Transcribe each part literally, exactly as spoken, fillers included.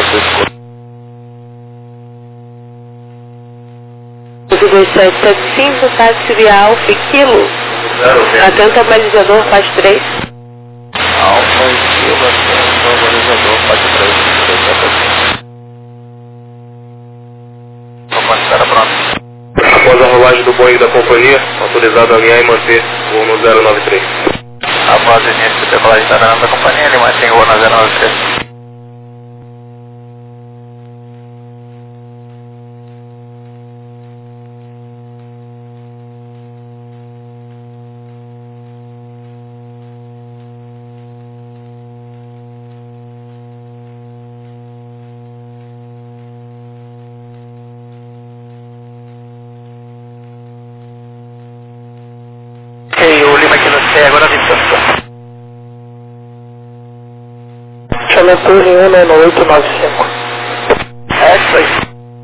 dois sete sete cinco, táxi via Alfa e Kilo. Atento ao balizador, faz três. Alfa e Kilo, atento ao balizador, faz três. Comando espera pronto. Após a rolagem do Boeing da companhia, autorizado a alinhar e manter voo no zero nove três. Após o início da decolagem da companhia, ele mantém voo no zero nove três. O Lima aqui no C, agora distância. Chama Torre um nove oito nove cinco. É isso aí.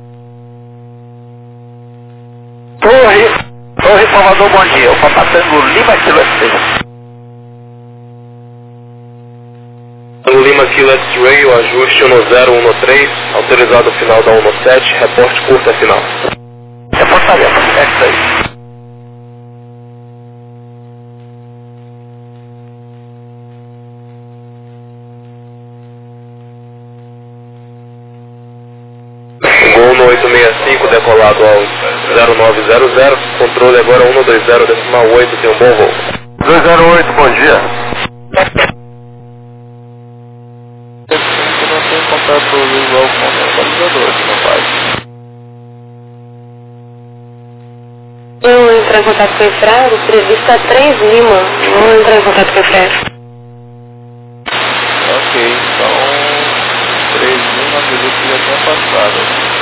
Torre. Torre Salvador, bom dia. Eu vou passando o Lima aqui no C. Lima Kilo X-Ray, o ajuste no zero um três, autorizado o final da um sete, reporte curto a final. Reportamento, é isso aí. Gol no oito seis cinco, decolado ao zero nove zero zero, controle agora um dois zero decimal oito, tem um bom voo. dois zero oito, bom dia. Não tem contato visual com o localizador, que não faz. Eu entrar em contato com o Efraim, previsto a três Lima. Vou entrar em contato com o Efraim. Ok, então três Lima, acredito que já tinha passado.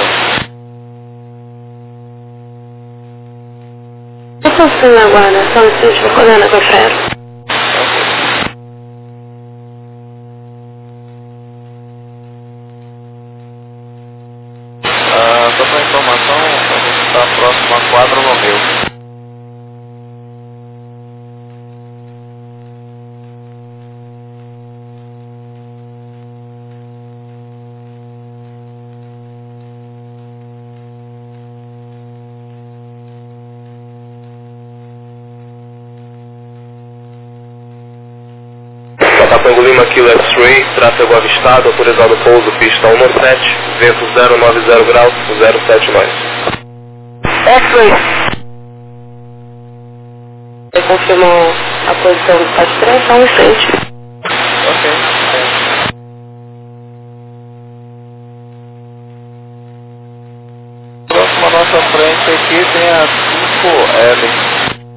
Eu consigo na guarda, só um sítio, vou coordenar com o Efraim. Ah, só para informação, a gente está próximo a quadro no meu. Tango Lima Kilo X-Ray, tráfego avistado, autorizado pouso, pista um sete, vento zero nove zero graus, zero sete nove. X-Ray. Você confirmou a posição do faz três, só um instante. Ok. Próximo à nossa frente aqui tem a cinco L.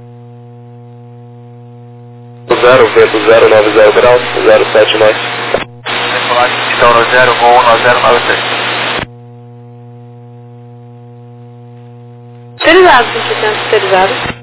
zero, vento zero nove zero graus, zero sete nove. Decolagem então no zero, voo no zero nove três. Autorizado, você tem autorizado.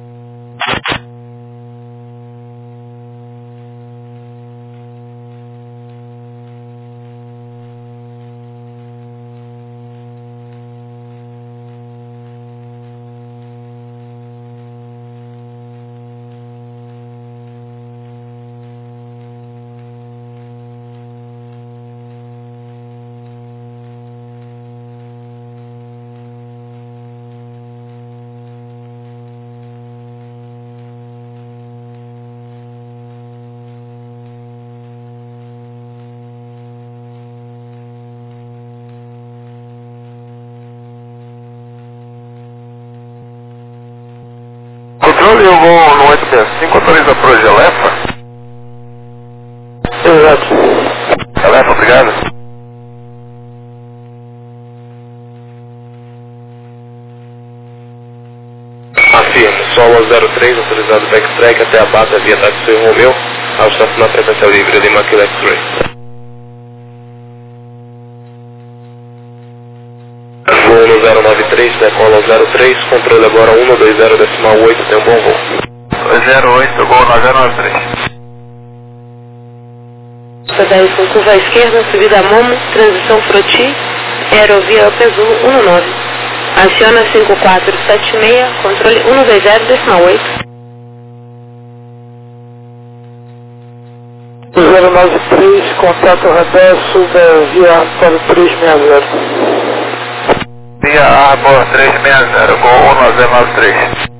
Controle eu vou no oito seis cinco, autoriza para hoje, Elefa? Exato. Elefa, obrigado. Afirmo, solo zero três, autorizado backtrack até a base via táxi Romeu, ao estacionar frequência livre, Lima Kilo X-Ray. Voo no zero nove três, decola ao zero três, controle agora um dois zero decimal oito, tem um bom voo. dois zero oito, voo no zero nove três. dez com curva à esquerda, subida a Momo, transição Froti, aerovia Alpe Azul um nove. Aciona cinco quatro sete seis, controle um dois zero decimal oito. zero nove três, contato reverso da via Arbor trezentos e sessenta. Via Arbor trezentos e sessenta, Gol um nove zero nove três.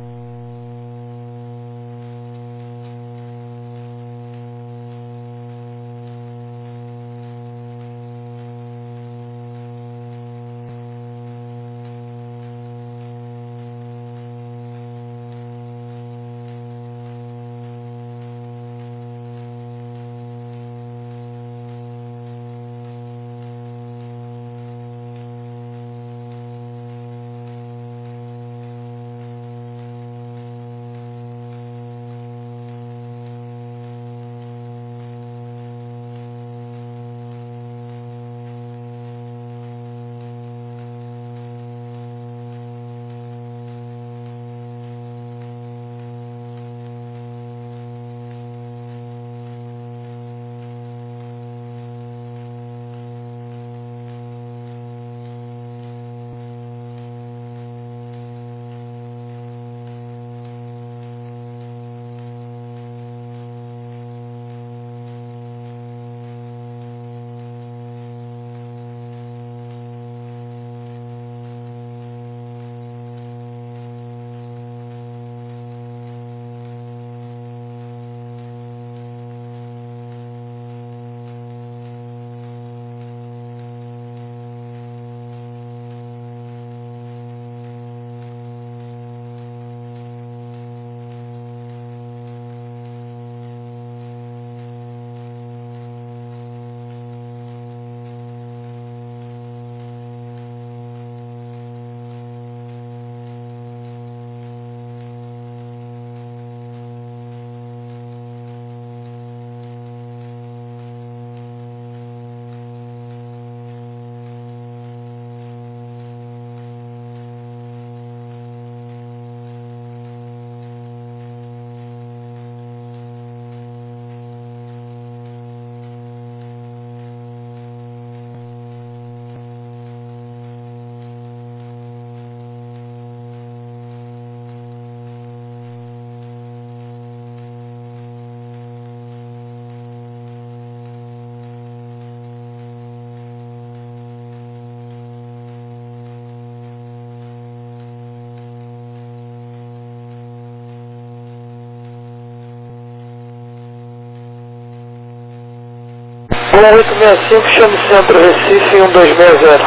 um oito seis cinco, chame Centro Recife um dois seis zero.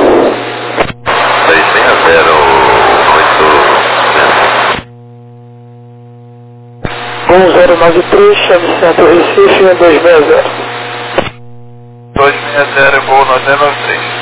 dois seis zero, oito. um zero nove três, chame Centro Recife um dois seis zero. dois seis zero, Gol nove zero nove três.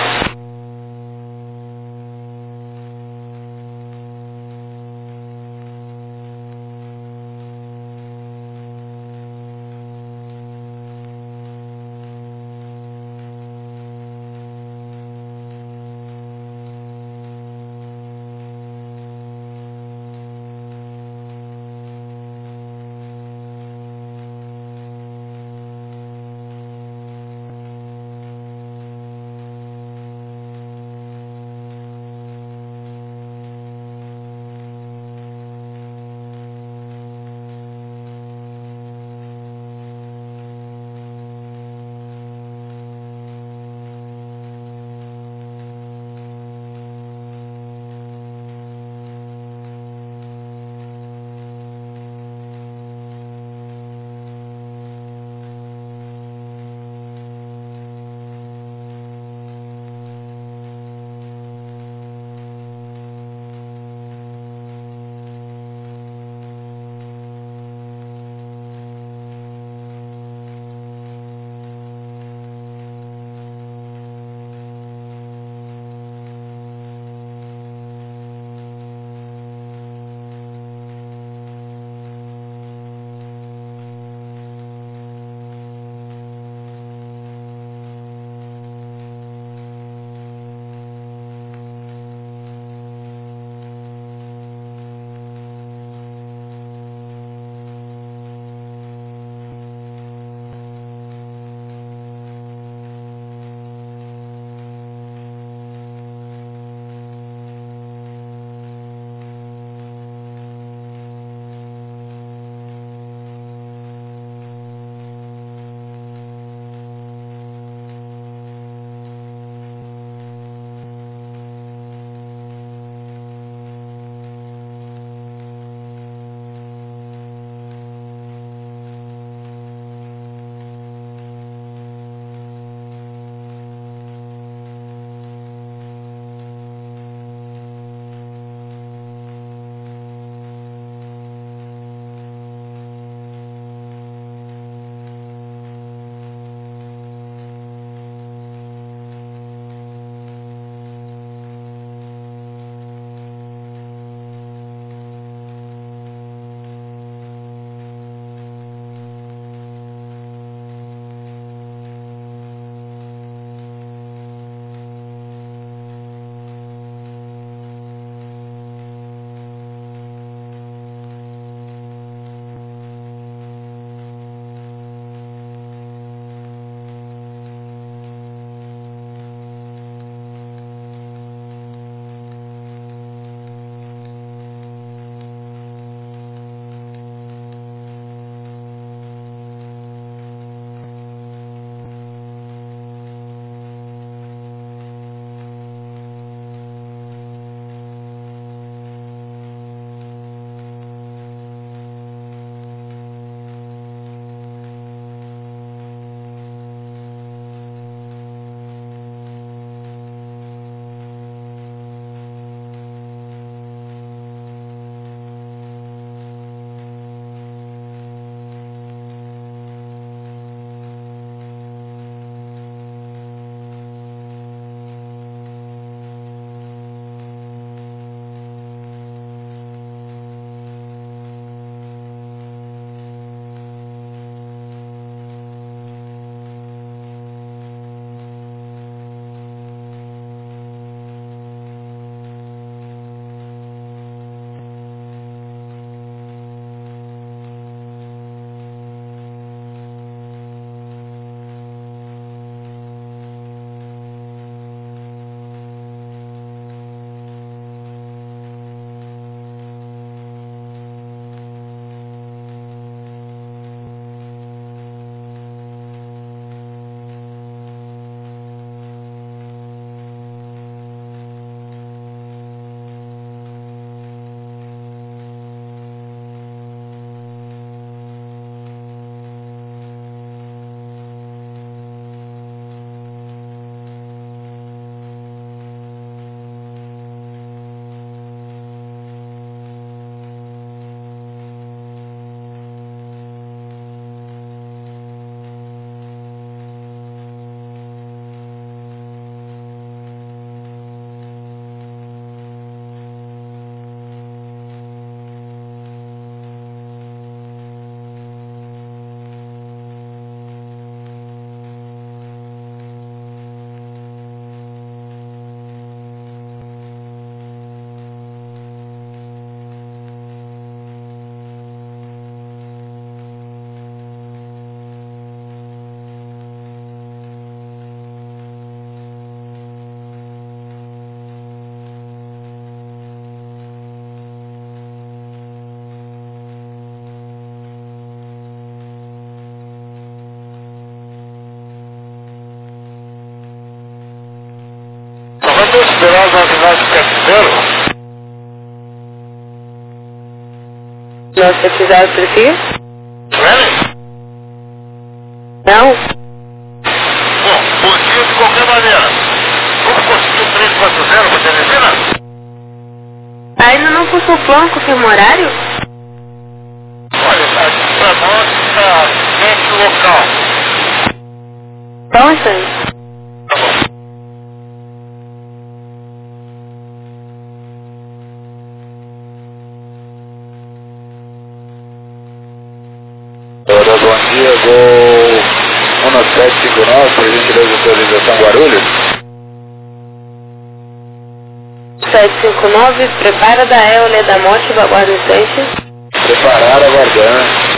nove sete zero. nove sete zero, precisa? Ready? Não. Bom, bom dia de qualquer maneira. Como conseguiu três quatro zero para Teresina? Ainda não puxou o plano, confirma o horário? Olha, aqui pra nós está sete local. Então, isso aí. Tá bom. Ora, bom dia, Gol um sete cinco nove, por gentileza de autorização Guarulhos. sete cinco nove, prepara da Eole da Motiva, aguarda um instante. Preparar, aguardando.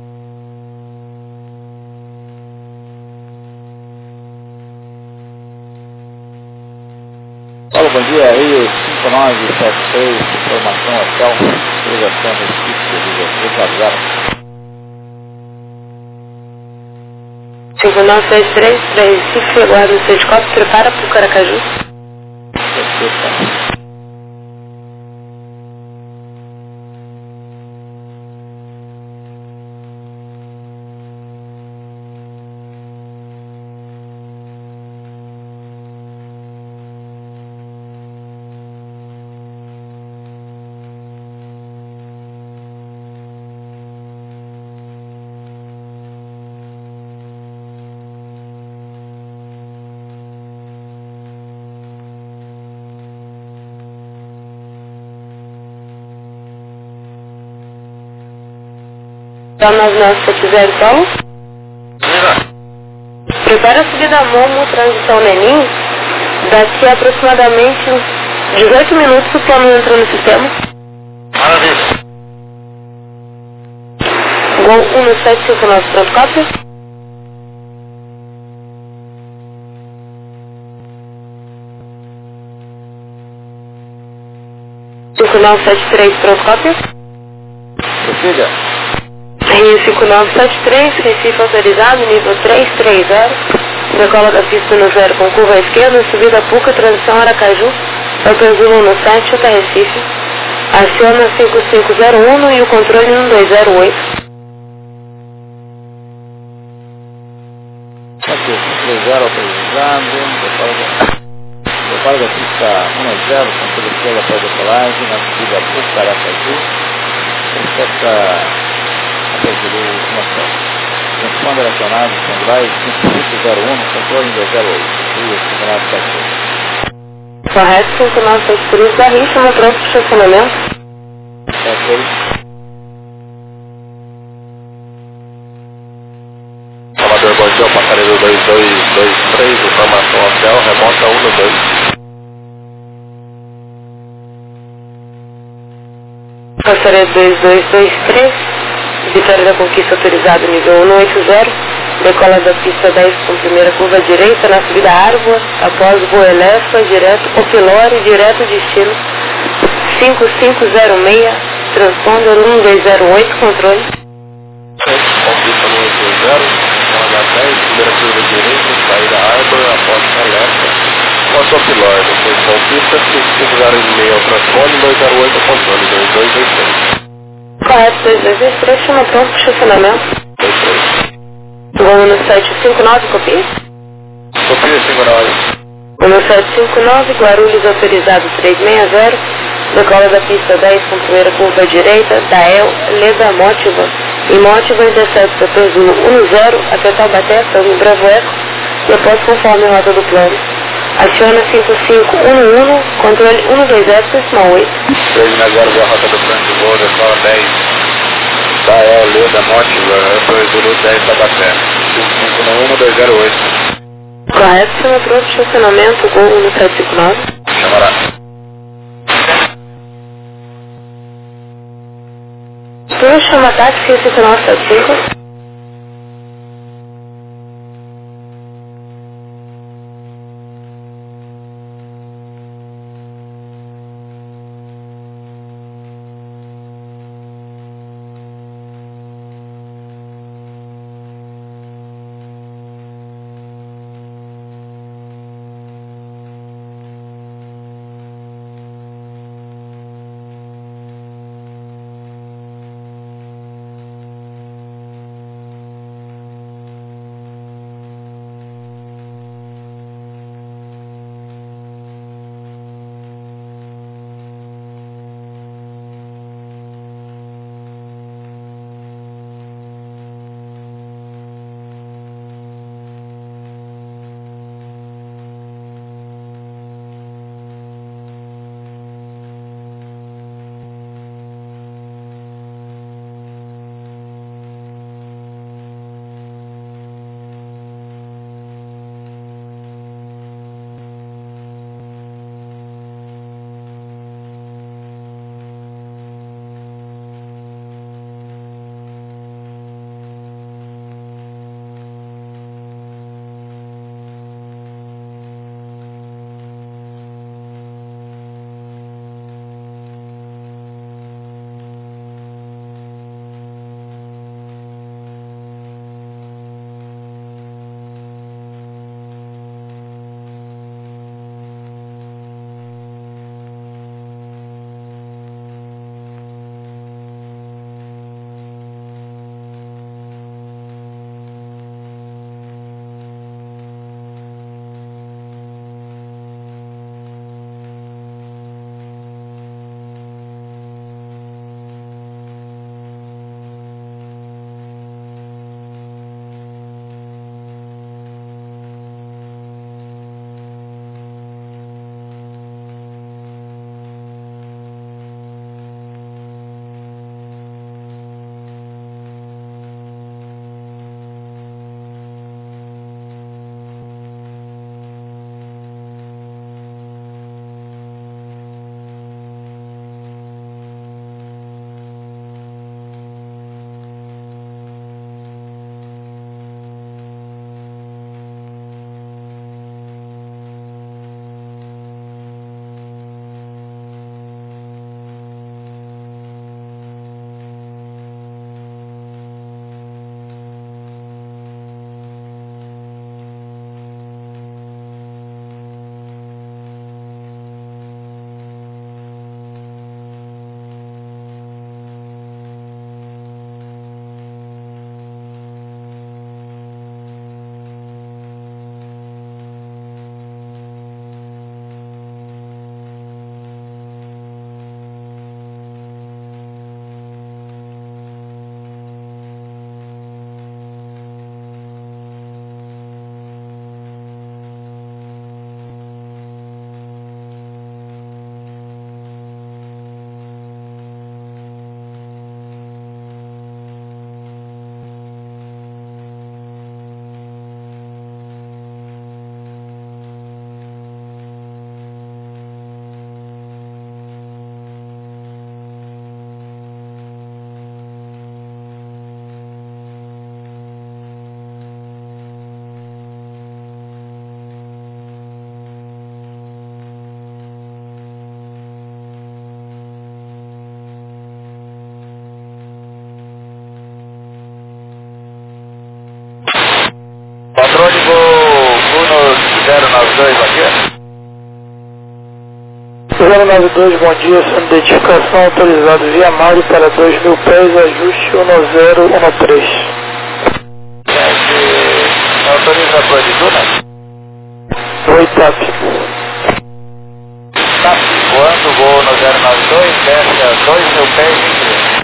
Fala, bom dia, Rio cinco nove sete seis, informação hotel, ligação Recife, desligado. cinco nove sete três, para Recife, aguarda um instante, copo, prepara para o Caracaju. nove nove sete zero, Paulo. Prepara a subida Momo, transição Nenim. Daqui a aproximadamente uns dezoito minutos o plano entra no sistema. Maravilha. Gol um sete cinco nove, pronto, cópia. cinco nove sete três, pronto, cópia. Prossiga. Rio cinco nove sete três, Recife autorizado, nível três três zero. Decola da pista no zero com curva à esquerda, subida Puca, transição Aracaju, Alpezula no sete até Recife. Aciona cinco cinco zero um e o controle um dois zero oito. Aqui, três zero autorizado, decola da pista um a zero, controle esquerda para decolagem, na subida Puca, Aracaju, cerca Alpezula no sete. Transponder acionado, Sandrai, cinco cinco zero um, controle dois zero oito, Rio cinco nove sete três. Correto, cinco nove sete três, da Rio, chama pronto para estacionamento. Ok. Salvador, bom dia, passareiro dois dois dois três, informação hotel, remota um no dois. Passareiro dois dois dois três, Vitória da Conquista autorizado, nível um oito zero. Decola da pista dez com primeira curva direita, na subida Árvore, após Boa Elefa, direto Opilore, direto destino cinco cinco zero seis, transponder um dois zero oito, controle. Conquista no oito zero, H dez, primeira curva direita, saída Árvore, após Elefa, após Opilore, depois Conquista, cinco cinco zero seis, transponder, dois zero oito, controle, dois dois dois três. Correto, dois dois dois três, chama pronto para estacionamento. dois três. Gol no sete cinco nove, copia. Copia cinco nove. No sete cinco nove, Guarulhos autorizado três seis zero, decola da pista dez com primeira curva direita, da El, Leda Motiva, e Motiva intercepta Azul um zero até Taubaté, Tango Bravo Eco, depois conforme a rota do plano. Aciona cinco cinco um um, controle um dois zero, decimal oito. três na zero, a rota do plano de voo, decola dez. Da El, Leda Motiva, Azul dez, Taubaté, cinco cinco um dois zero oito. Correto, chama pronto de estacionamento, Gol no sete cinco nove. Chamará. Tu chama táxi cinco nove sete cinco. zero nove dois, bom dia, sua identificação autorizado via Mário para dois mil pés, ajuste um zero um três. É, autorizador de Duna? Oi, TAP. TAP, voando, voo no zero nove dois, desce a dois mil pés em inglês.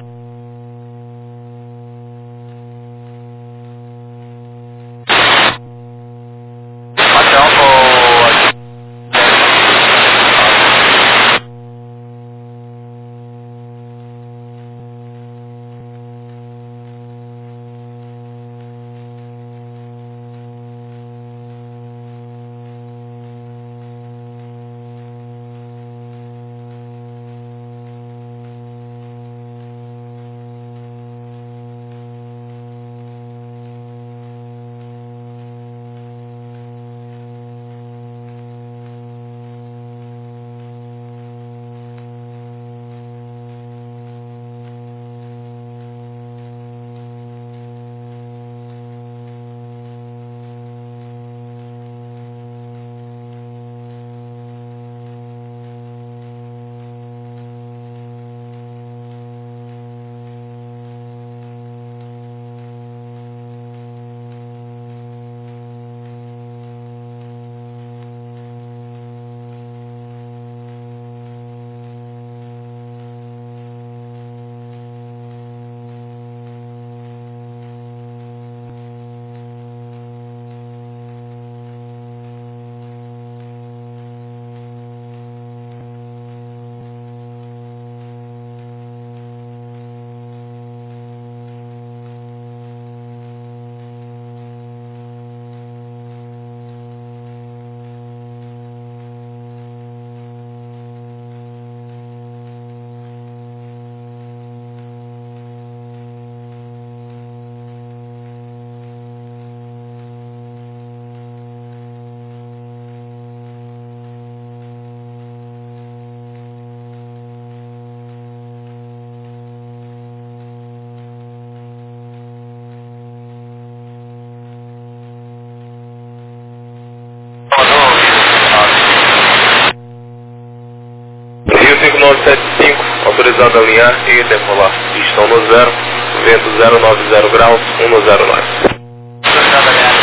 cinco nove sete cinco, autorizado a alinhar e decolar. Pistão no zero, vento zero nove zero graus, um no zero nove. Autorizado a alinhar.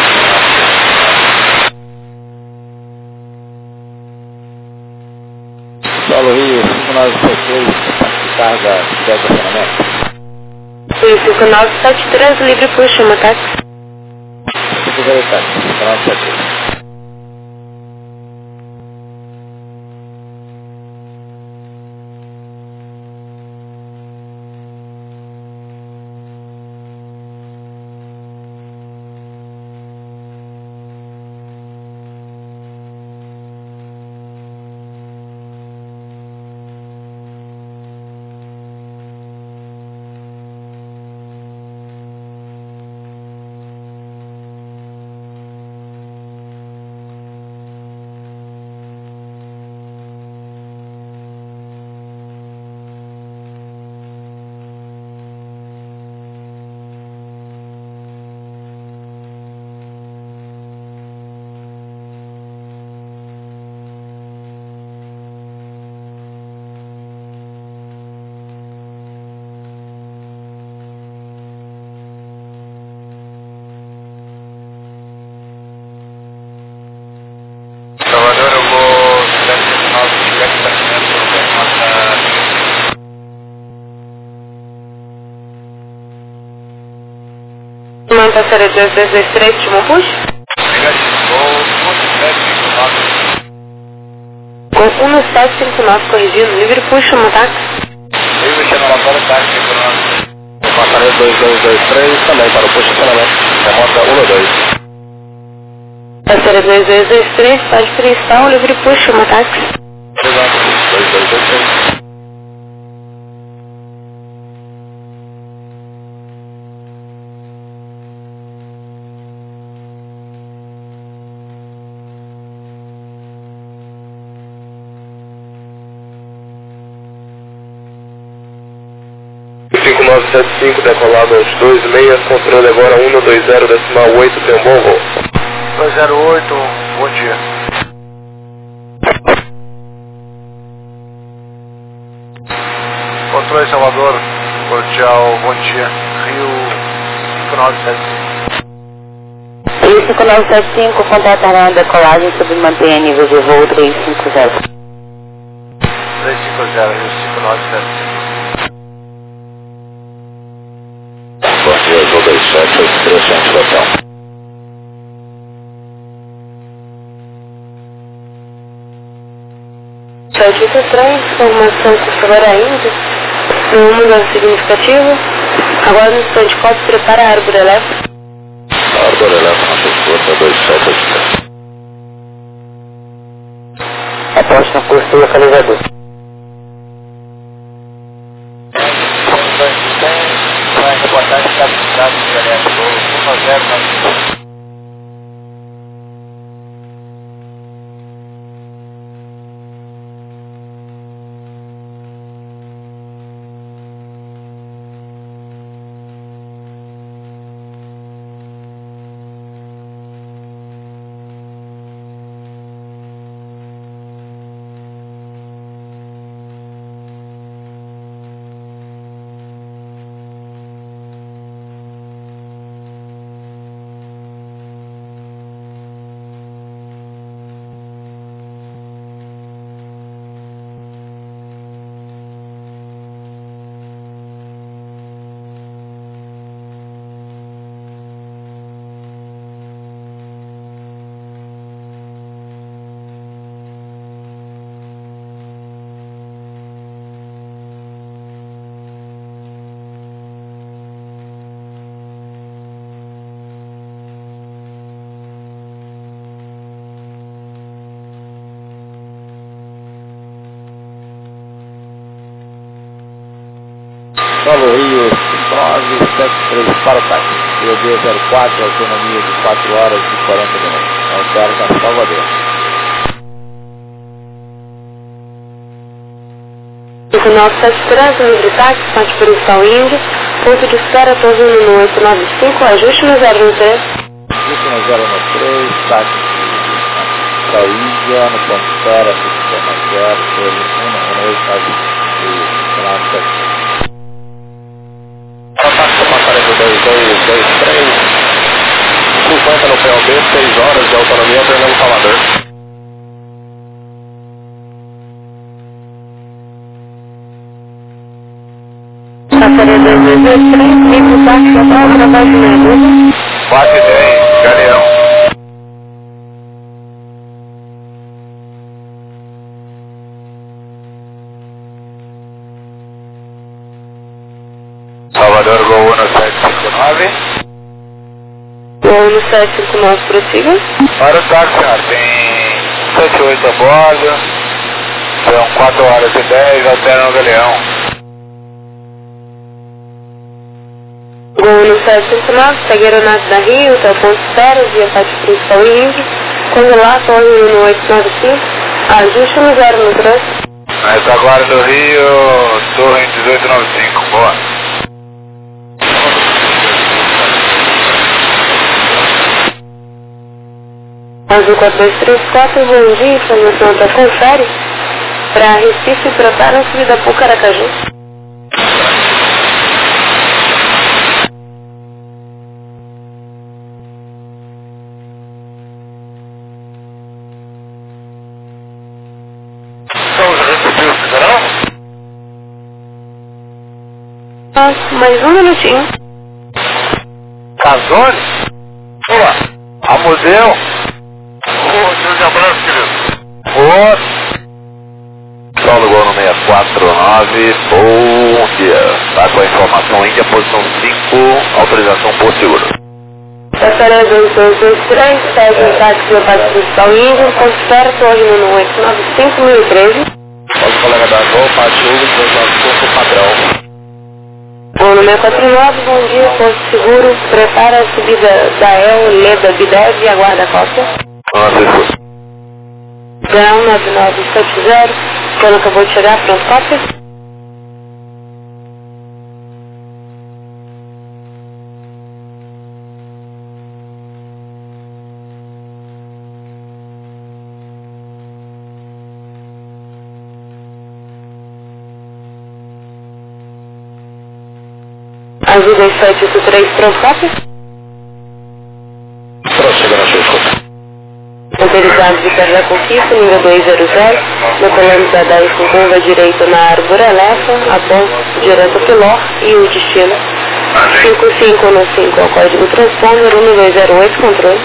Solo Rio, cinco nove sete três, carga de estacionamento. Rio cinco nove sete três, livre por chama, táxi. cinco zero sete, cinco nove sete três. Salvador, eu vou sete nove sete sete Manta série dois dois dois três, último push. negativo, vou sete cinco nove. Com um sete cinco nove corrigido, livre push, chama, táxi. Livre chamalatório, táxi, econômico. Passarinho dois dois dois três, também para o posicionamento. Remota um dois. Série dois dois dois três, pode freestyle, livre push, chama, táxi. Exato, dois dois dois três. cinco nove sete cinco, decolado aos dois seis, controle agora um dois zero, decimal oito, tem um bom voo. dois zero oito, bom dia. Controle Salvador, cordial, bom dia. Rio cinco nove sete cinco. Rio cinco nove sete cinco, contatará a decolagem sobre mantenha nível de voo três cinco zero. três cinco zero, Rio cinco nove sete cinco. Bom dia, Azul dois sete oito três, centro do hotel. Notícia estranha, informação circular ainda, nenhuma mudança significativa. Agora no instante, pode prepara a árvore elétrica. Árvore elétrica, nossa escuta, dois sete oito três. Aposte no curso localizador. Vai reportagem da cidade de Galera, um a zero nove. Solo Rio cinco nove sete três para o táxi. E D zero quatro, autonomia de quatro horas e quarenta minutos. Altera da Salvador. cinco nove sete três, livre táxi, ponte Policial Índio, ponto de espera, pousando no oito nove cinco, ajuste no zero um três. Ajuste no zero um três, táxi para Índia, no ponto de espera, sistema zero, um oito nove cinco. Contato com a aparelho dois dois dois três, cinquenta no P O B, seis horas de autonomia, Fernando Salvador. Passaria dois dois dois três, livre táxi, total, através de Medusa. quatro e dez, Galeão. Salvador, Gol um sete cinco nove. Gol um sete cinco nove, prossiga. Para o táxi, senhor, tem sete oito a bordo. São quatro horas e dez, altera no Galeão. Gol um sete cinco nove, segue a aeronave da Rio, até o ponto de espera, via Pátio Principal Índio. Quando lá, torre no oito nove cinco, ajuste no zero um três. Retaguarda do Rio, torre dezoito noventa e cinco, boa. Azul quatro dois três quatro, bom dia, informação para confere. Para Recife, prepara a subida para o Caracaju. Estamos recebendo o federal? Ah, mais um minutinho. Casone? Boa. A museu? Ô, Deus, abraço, querido. Ô. Solo Gol no seis quatro nove, bom dia. Tá com a informação Índia, posição cinco, autorização por seguro. Passaria dois dois dois três, segue o táxi via Pátio Principal Índio, ponto de espera, torre no oito nove cinco, mil e treze. Pode colega da Gol, Pátio Hugo, dois nove cinco, padrão. Gol no seis quatro nove, bom dia, posto seguro, prepara a subida da El, Leda, Bidev e aguarda a costa. Nossa, escuta. Grão nove nove sete zero, quando acabou de chegar, pronto, cópia. Azul dois sete oito três, pronto, cópia? Prossiga na sua escuta. Autorizado de carga com pista, nível dois zero zero, decolando da dez com curva direita na árvore Elefa, após direto Piló e o destino cinco cinco um cinco, ao código transponder um dois zero oito, controle.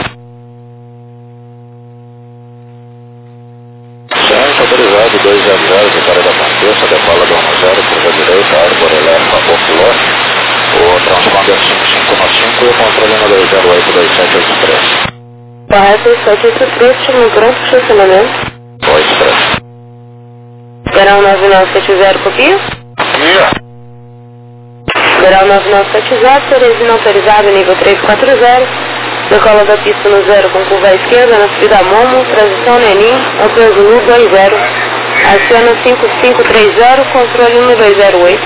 Certo, autorizado dois zero zero, de carga com pista, decola do um zero, curva direita, árvore Elefa, ao Piló, o transponder cinco cinco um cinco e o controle no dois zero oito dois sete oito três. Correto, sete oito três, chama pronto, estacionamento. oito três. Verão nove nove sete zero, copia. Copia. Verão nove nove sete zero, Teresina autorizado, nível três quatro zero. Decola da pista no zero com curva à esquerda, na subida Momo, transição Nenim, Alto Zulu dois zero. Aciona cinco cinco três zero, controle um dois zero oito.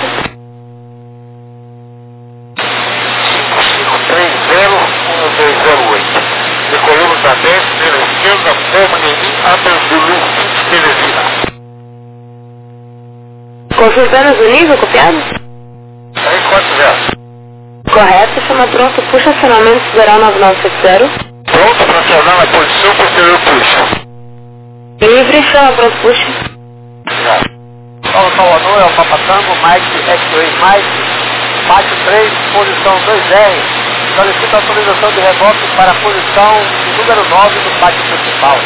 cinco três zero um dois zero oito. Decolamos da dez pela esquerda, Momo Nenim, Alto Zulu, Teresina. Consultando o nível, copiado? três quatro zero. Correto, chama pronto, puxa acionamento Verão nove nove sete zero. Pronto para acionar na posição posterior puxa. Livre, chama pronto, puxa. Paulo Salvador, é o Papatango, Mike X dois Mike, pátio três, posição dois R. Solicita autorização de reboque para a posição número nove do pátio principal.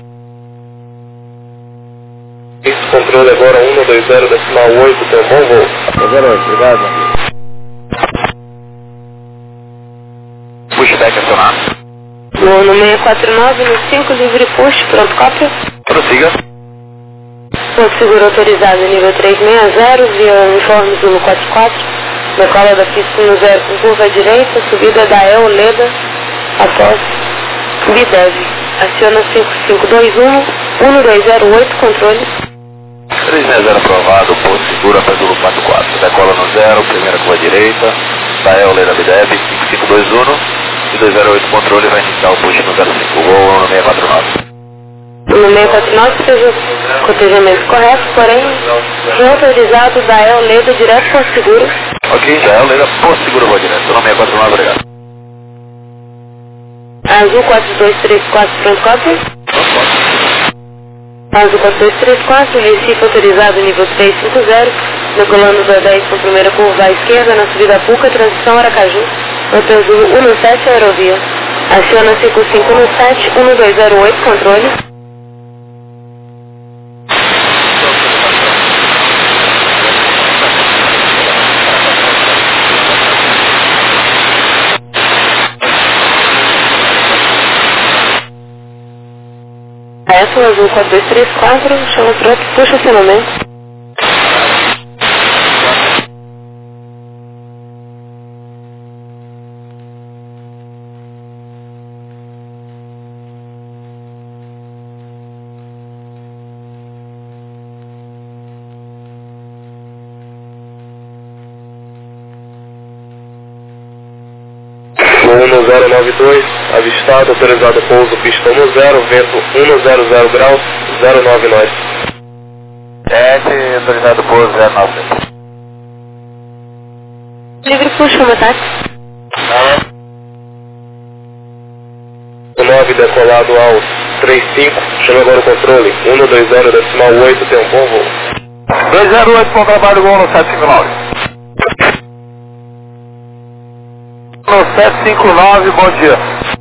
Esse controle agora um dois zero, decimal oito, tem um bom voo. zero oito, obrigado, amigo. Pushback acionado. No, no seis quatro nove, no cinco, livre push, pronto, cópia. Prossiga. Ponto seguro autorizado, nível três seis zero, via uniforme Zulu quatro quatro. Decola da pista no zero com curva à direita, subida da El Leda, após Bidev. Aciona cinco cinco dois um, um dois zero oito, controle. três seis zero aprovado, posto seguro, após Zulu quatro quatro. Decola no zero, primeira curva direita, da El Leda Bidev, cinco cinco dois um. E dois zero oito controle vai iniciar o push no zero cinco, voo no seis quatro nove. No seis quatro nove seja cotejamento correto, porém, não autorizado da El Leda direto com seguro. Ok, já é o Leda, posto seguro, vou direto, no seis quatro nove, obrigado. Azul quatro dois três quatro, pronto, cópia. Azul quatro dois três quatro, Recife autorizado, nível três cinco zero, decolando da dez com primeira curva à esquerda, na subida Puca, transição Aracaju, Alto Azul um sete, aerovia. Aciona cinco cinco um sete, um dois zero oito, controle. Essa, Azul quatro dois três quatro, chama pronto, puxa acionamento. um zero nove dois, avistado, autorizado pouso, pista um zero, vento um zero zero graus, zero nove nove. sete, autorizado pouso, zero nove. Livre puxa, como ataque. O nove decolado ao três cinco, chama agora o controle, um dois zero, decimal oito, tem um bom voo. dois zero oito, bom trabalho, voo no sete cinco nove. No sete cinco nove, bom dia.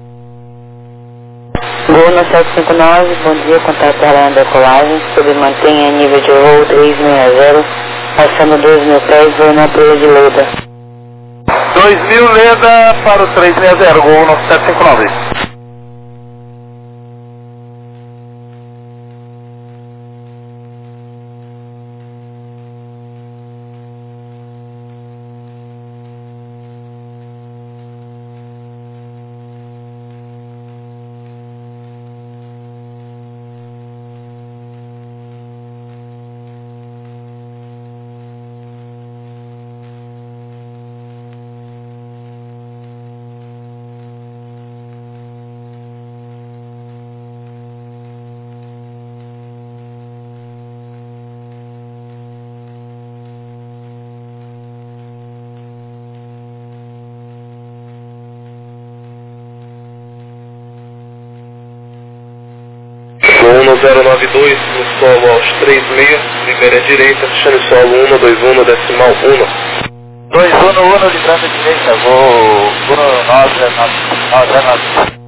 Voo no sete cinco nove, bom dia, contato aérea decolagem, sobre mantenha nível de voo três seis zero, passando dois mil pés, voo na praia de Leda. dois mil Leda para o três seis zero, voo no sete cinco nove. zero nove dois, no solo aos três meia, libere a direita, fechando solo um dois um, decimal um. dois um um, livrando a direita, vou um nove nove.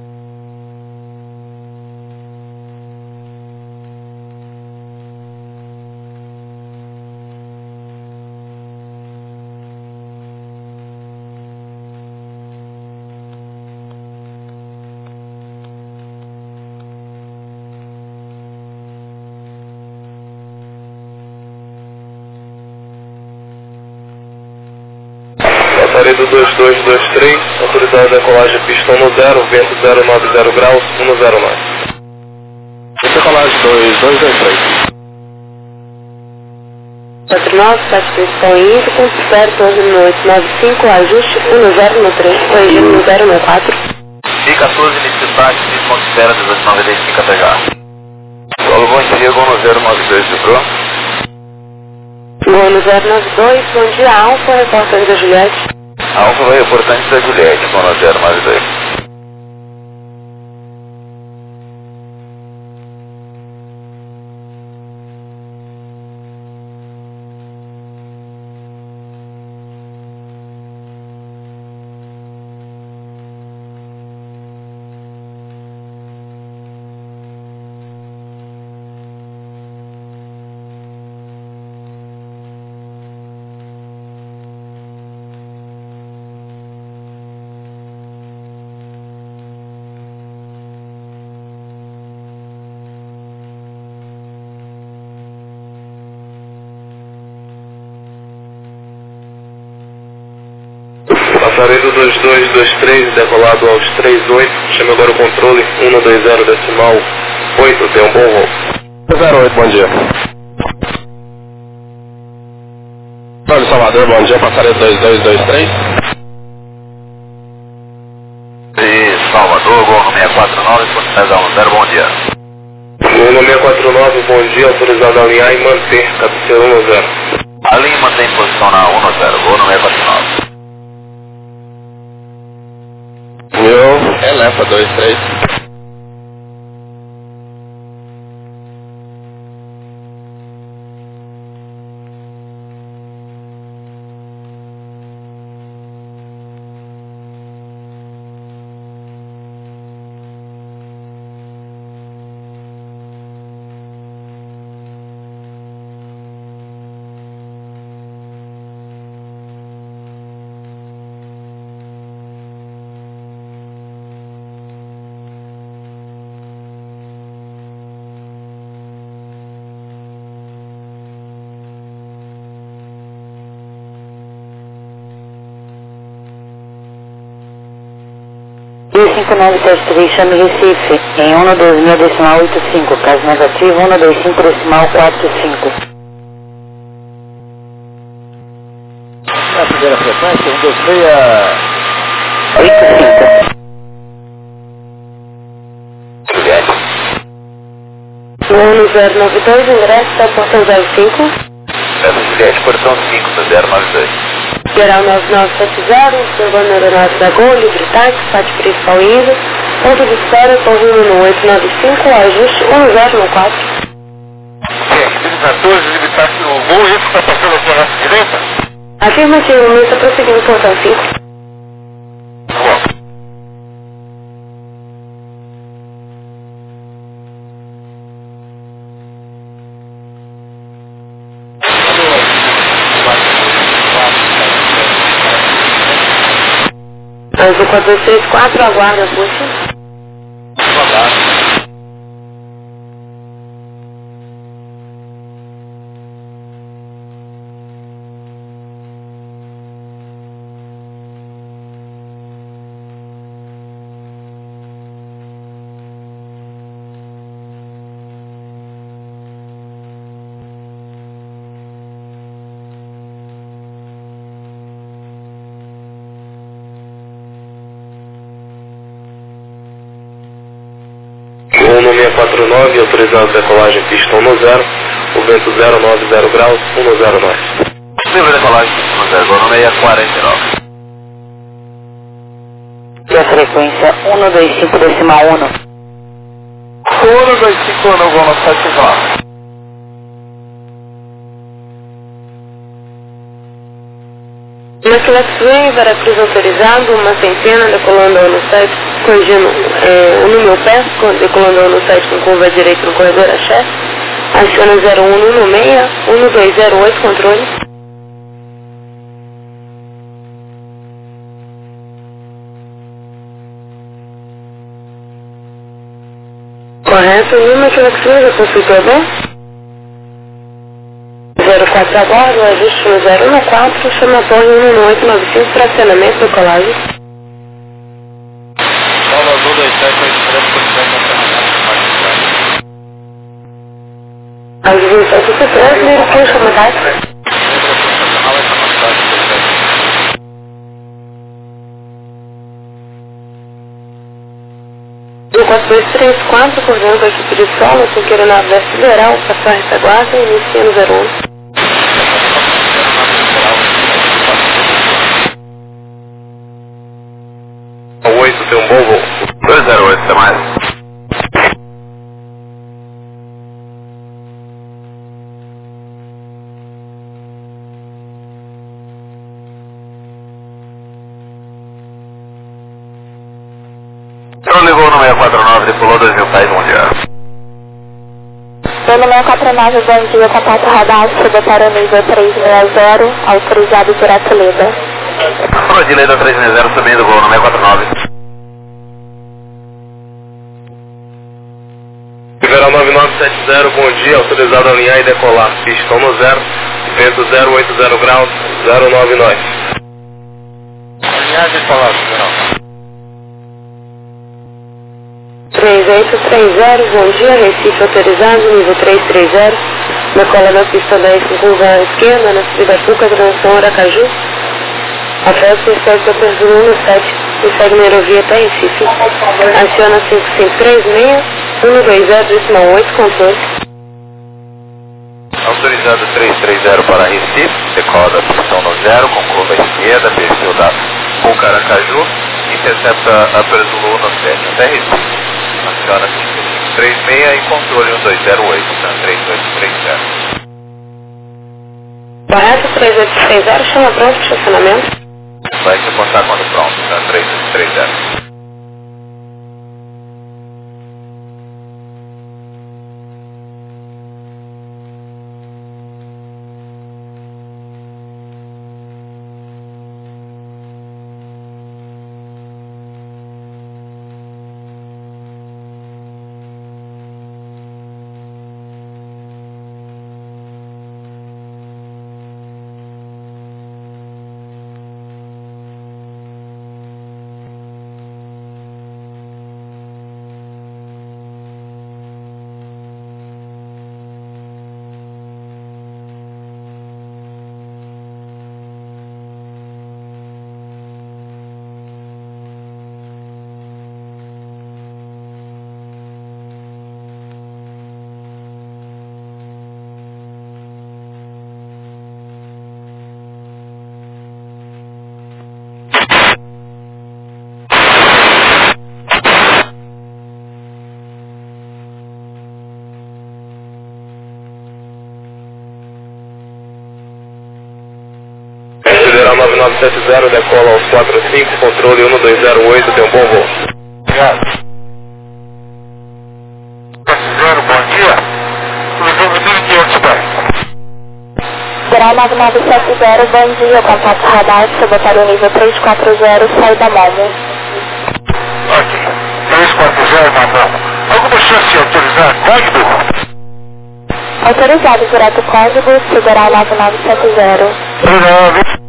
Passaredo dois dois dois três, autorizado a decolagem pistão no zero, vento zero nove zero graus, um zero nove. Decolagem dois dois dois três. quatro nove, sete pistão índico, certo onze no oito nove cinco, ajuste um zero no três, corrigindo no zero no quatro. I quatorze, início de táxi, espera dezoito noventa e cinco A T H. Solo bom dia, Gol no zero nove dois, vibrou? Gol no zero nove dois, bom dia, Alfa, reportando da Juliette. Alfa vai reportante da Juliette, Gol no zero nove dois. Passaredo dois dois dois três, decolado aos três oito, chame agora o controle um dois zero, decimal oito, tem um bom voo. zero oito, bom dia. Olha, Salvador, bom dia, passaredo dois dois dois três. E Salvador, Gol no seis quatro nove, Fortaleza um zero, bom dia. Gol no seis quatro nove, bom dia, autorizado a alinhar e manter, cabeceira um zero. Alinhe e mantém posição na um zero, Gol no seis quatro nove. Meu, eleva dois três. cinco nove sete três, chame Recife, em um dois seis decimal oito cinco, caso negativo, um dois cinco decimal quatro cinco. Na primeira frequência, um dois seis oito cinco. Juliette. um zero nove dois, ingresso ao portão zero cinco. Essa Juliette, portão cinco, zero nove dois. Geral nove nove sete zero, observando a aeronave da Gol, livre táxi, pátio principal indo. Ponto de espera, correndo no oito nove cinco, ajuste um zero no quatro. Sim, quatorze, livre táxi no voo, esse está passando aqui à nossa direita? Afirmativo, está prosseguindo portão cinco. Azul quatro dois três quatro, aguarda, puxa. Gol no seis quatro nove, autorizado decolagem pistão no zero, o vento zero nove zero graus, um zero nove. Livre decolagem pistão no zero, Gol no seis quarenta e nove. E a frequência um dois cinco decimal um. um dois cinco no gol no sete nove. Máquina Swing, Veracruz autorizado, uma centena, decolando no site, corrigindo é, no meu pé, decolando no site com curva direita no corredor axé. Aciona zero um no seis, um dois zero oito, controle. Correto, Lima, que já consultou bem? zero quatro agora, ajuste no zero um quatro, chama a torre um oito nove cinco para acionamento do colagem. Paulo Azul dois sete oito três, posição de acionamento A divisa oito três, meio que chama data. quatro dois três quatro, coordenando a equipe de solo, com querer na veste liberal, passar a retaguarda e inicia no zero um. oito tem um bom voo. dois zero oito, até mais. Então ligou no seis quatro nove, decolou dois mil pés, bom dia. Pelo seis quatro nove, bom dia, contato radar, chegou para o nível três seis zero, autorizado por Atleda. Rodilei da três seis zero, subindo, voo no seis quatro nove. Ribeirão nove nove sete zero, bom dia, autorizado a alinhar e decolar. Pistão no zero, vento zero oito zero graus, zero nove nove. Alinhar e decolar, Ribeirão. três oito três zero, bom dia, Recife autorizado, nível três três zero, decola na pista dez com curva à esquerda, na subida Puca, transição Aracaju. A festa segue para Perzulo um sete e segue na aerovia até Recife. Aciona cinco cinco três seis, um dois zero, decimal oito, controle. Autorizado três três zero para Recife, decola da posição no zero, com curva à esquerda, perfil da Puca Aracaju, intercepta a Perzulo no sete até Recife. Aciona cinco cinco três seis e controle um dois zero oito, tá? três oito três zero. Correto, três oito três zero, chama pronto para estacionamento. Vai se apontar quando pronto, tá? três oito três zero. nove nove sete zero, decola aos quatro cinco, controle um dois zero oito, tem um bom voo. Obrigado. sete zero, bom dia. Cruzando mil e quinhentos pés. Grau nove nove sete zero, bom dia, contato radar, chegou para o nível três quatro zero, saída Momo. Ok. três quatro zero, Momo. Alguma chance de autorizar código? Autorizado direto código, Sideral nove nove sete zero. nove.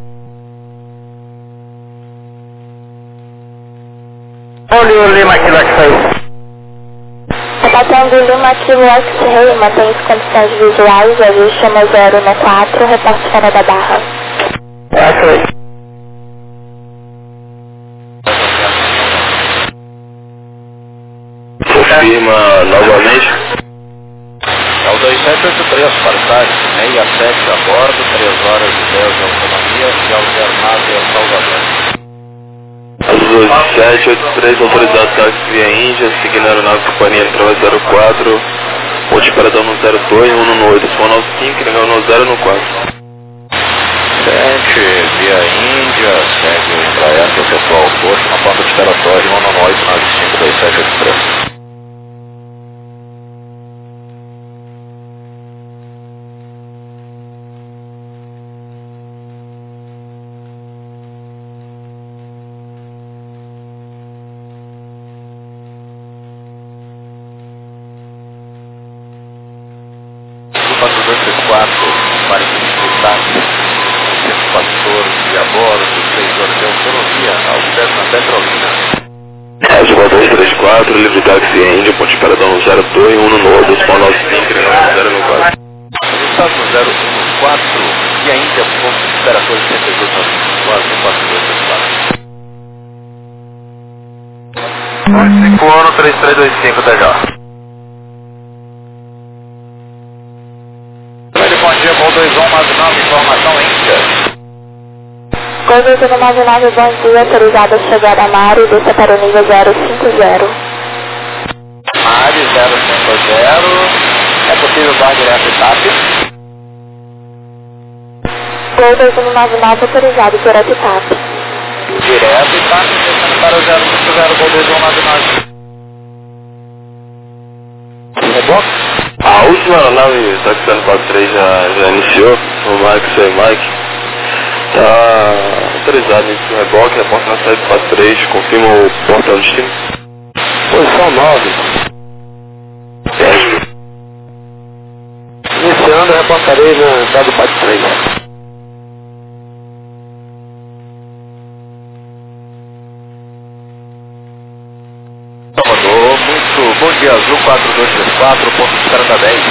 Olha o Lima aqui lá que saiu. Rebatendo Lima Kilo X-Ray, mantém as condições visuais, ajuste chama zero no quatro, reporte fora da barra. Ok. Confirma novamente. É o dois sete oito três, Partage, seis a sete a bordo, três horas e dez de autonomia, e ao zero nove é o Salvador. Azul sete oito três, autorizado táxi via Índia, seguindo a aeronave companhia entrada zero quatro, ponte paradão no zero dois, um no oito, um nove cinco, legal no zero no quatro. sete, via Índia, segue para essa, o pessoal posto na porta de Teratório, um no oito nove cinco dois sete oito três. quatro dois três quatro, Marítimo Táxi, cento e quatorze, a bordo, seis horas de autonomia, alterna Petrolina. Azul quatro dois três quatro, livre táxi Índia, ponte paradão no zero dois, um no nove, um nove cinco, legal no zero no quatro. Estado no zero um quatro, e a Índia, ponto de temperatura cento e dois quatro quatro dois três quatro. cinco ano três três dois cinco, T J. Bom dia, Gol dois um nove nove, informação Índia. Gol dois um nove nove, bom dia, autorizado a chegar a Mari, desça para o nível zero cinco zero. Mari zero cinco zero, é possível dar direto e TAP? Gol dois um nove nove, autorizado direto e TAP. Direto e TAP, descendo para o zero cinco zero, Gol dois um nove nove. Reboque? A última aeronave táxi zero quatro três já, já iniciou, o Mike, seu Mike. Está autorizado nesse reboque, reporta na sete quatro três, confirma o portão destino. Posição nove. dez. Iniciando, reportarei na entrada do quatro três. Salvador, muito bom dia, Azul quatro dois três quatro, ponto de espera da dez.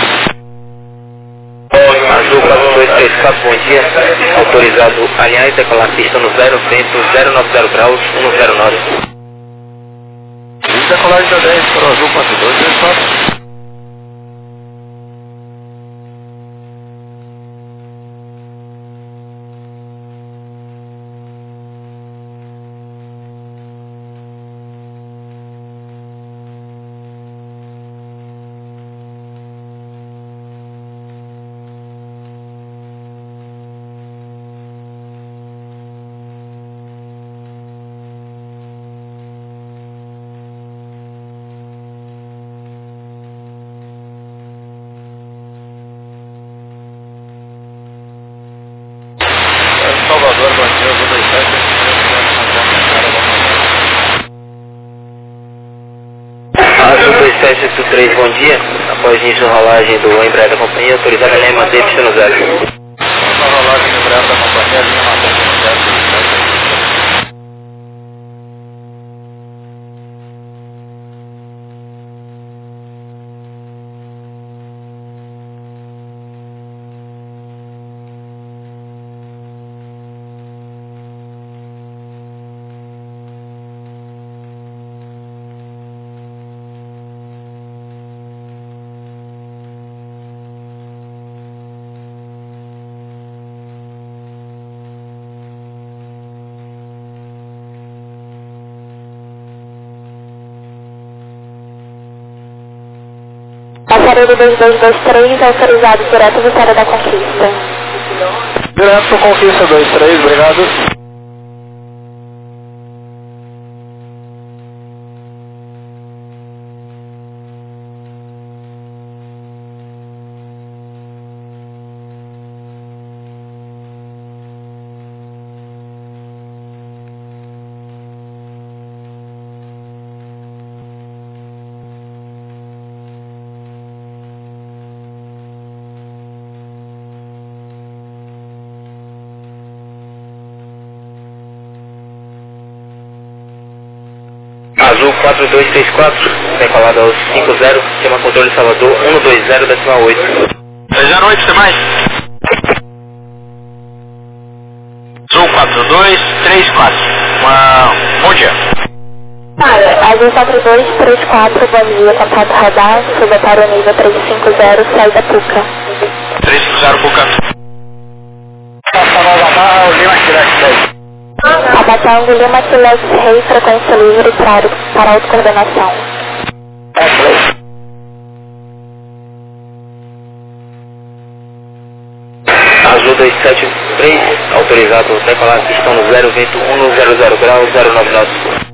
Azul quatro dois três quatro, bom dia. Autorizado alinhar e decolar a pista no zero vento, zero nove zero graus, um zero nove. Decolagem da dez para o Azul quatro dois três quatro. Salvador, bom dia, Azul dois sete. Azul dois sete oito três, bom dia. Após início da rolagem do embraer da companhia, autorizado a linha e manter pista no zero. A rolagem do embraer da companhia, linha mantém no zero. Passaredo dois dois dois três, autorizado direto Vitória da Conquista. Direto Conquista dois três, obrigado. Azul quatro dois três quatro, decolado aos cinco zero, sistema controle Salvador um dois zero decimal oito. três zero oito, tem mais? Azul quatro dois três quatro, uma... bom dia. Azul quatro dois três quatro, bom dia, contato radar, suba para o nível três cinco zero, saída Puca. três cinco zero, Puca. Passa nova barra, Lima Direct dez. Lima Tango, Lima Quilés Rei, frequência livre para, para autocoordenação. Azul dois sete três, autorizado decolar, pistão no zero, vento um zero zero graus, zero nove nove.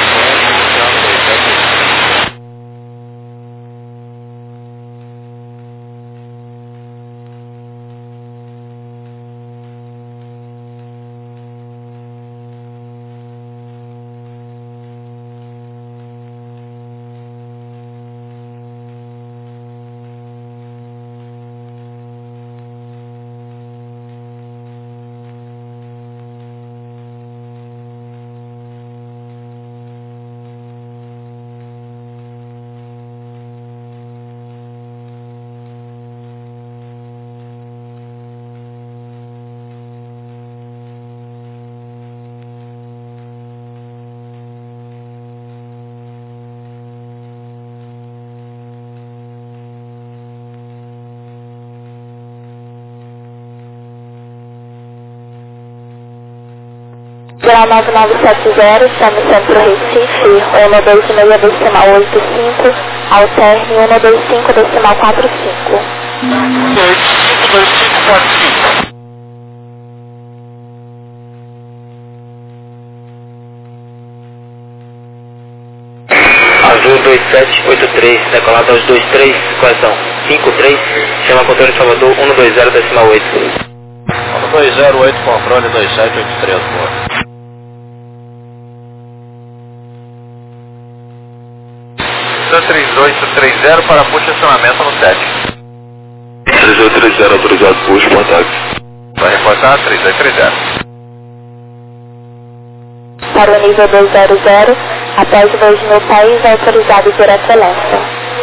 Grau nove nove sete zero, chame Centro Recife, um dois seis decimal oito cinco, alterne um dois cinco decimal quatro cinco. um dois cinco dois cinco quatro cinco. Azul dois sete oito três, decolado aos dois três, correção, cinco três, chama controle Salvador um dois zero decimal oito. um dois zero oito, controle dois sete oito três, boa. três oito três zero para push acionamento no sete. três oito três zero autorizado push, bom táxi. Vai reportar três oito três zero. Para o nível dois zero zero, após dois mil país, autorizado por excelência.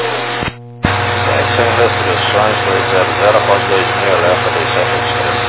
Sem restrições, dois zero zero após dois mil, alerta dois sete oito três.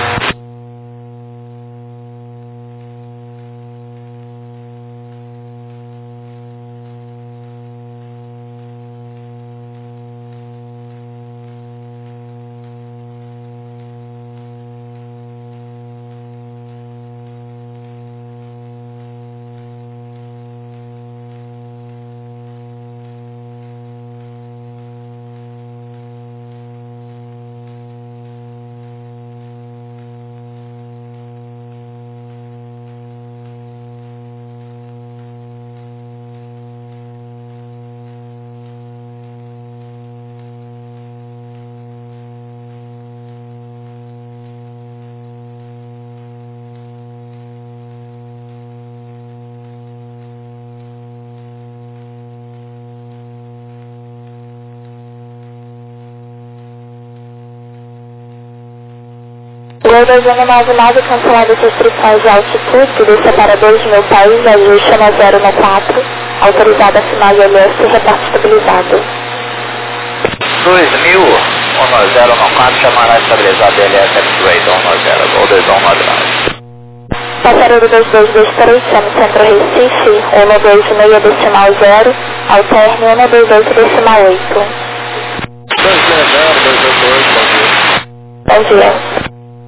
Lei dois mil nove nove, cancelado as restrições de altitude, desça para dois mil país, ajuste na zero no quatro, autorizado a final de L S, reporte estabilizado. dois mil, um zero no quatro, chamará estabilizado L S X-Ray um zero, ou dois um nove nove. Passaredo dois dois dois três, chame Centro Recife, um dois seis decimal zero, alterne um dois oito decimal oito. dois zero zero, dois oito oito, bom dia. Bom dia.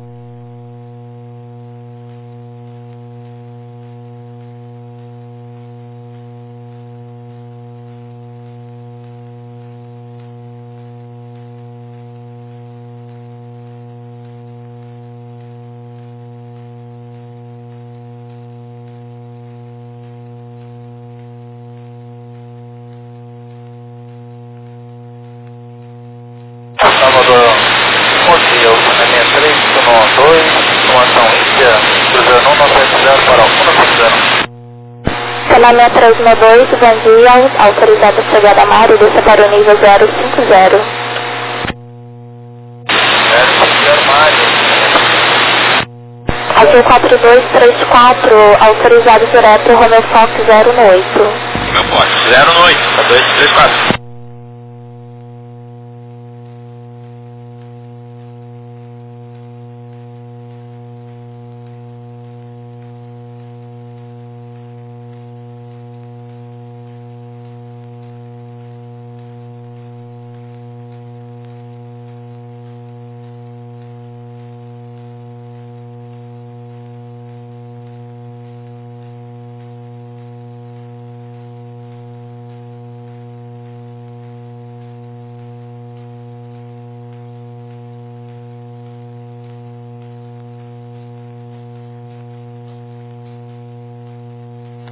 Salvador, bom dia, o Caminha três, Tunon dois, informação Índia, Cruzeiro um nove sete zero para um nove zero. Canal três um dois, bom dia, autorizado a chegada a Mário, desça para o nível zero cinco zero. zero cinco zero, Mário. Azul quatro dois três quatro, autorizado direto, Romeo Fox zero no oito. Meu pote, zero no oito, tá dois três quatro.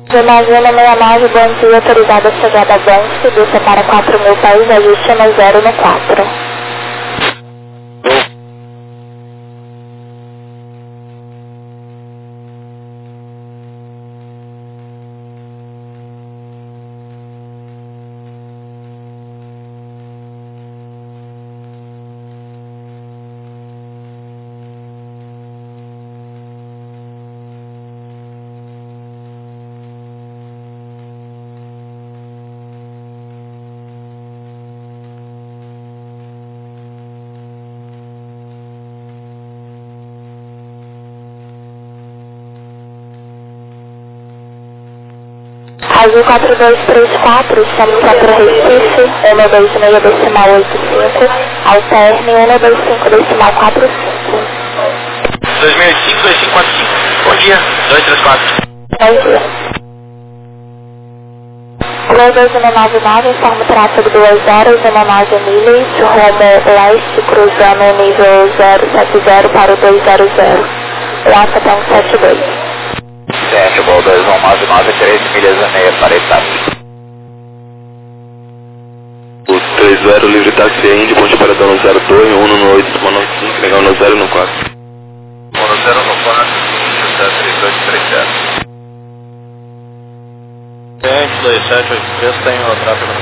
Imagina meia nove, bom dia, autorizada a chegada a Banff, desça para quatro mil país, ajuste no zero no quatro. Azul quatro dois três quatro, estamos para Recife, um dois seis decimal oito cinco, alterne um dois cinco decimal quatro cinco. dois mil e cinco, dois cinco quatro cinco. Bom dia, dois três quatro. Bom dia. Gol dois um nove nove, informa o tráfego duas horas, um nove milhas, rumo leste, cruzando o nível zero sete zero para o dois zero zero. Lata até um sete dois. Sete, Gol dois um nove nove, três milhas e meia para Itapí. O três zero, livre táxi Indy, ponte paradão no zero dois, um no oito, nove cinco, legal no zero no quatro. No zero no quatro, três dois três zero. Cliente dois sete oito três tem o tráfego